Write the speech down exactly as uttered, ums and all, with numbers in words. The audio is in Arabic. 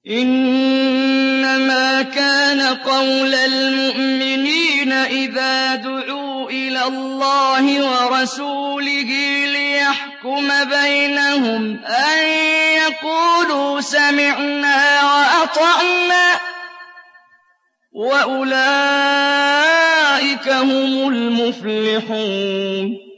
إِنَّمَا كَانَ قَوْلَ الْمُؤْمِنِينَ إِذَا دُعُوا إِلَى اللَّهِ وَرَسُولِهِ لِيَحْكُمَ بَيْنَهُمْ أَن يَقُولُوا سَمِعْنَا وَأَطَعْنَا ۚ وَأُولَٰئِكَ هُمُ الْمُفْلِحُونَ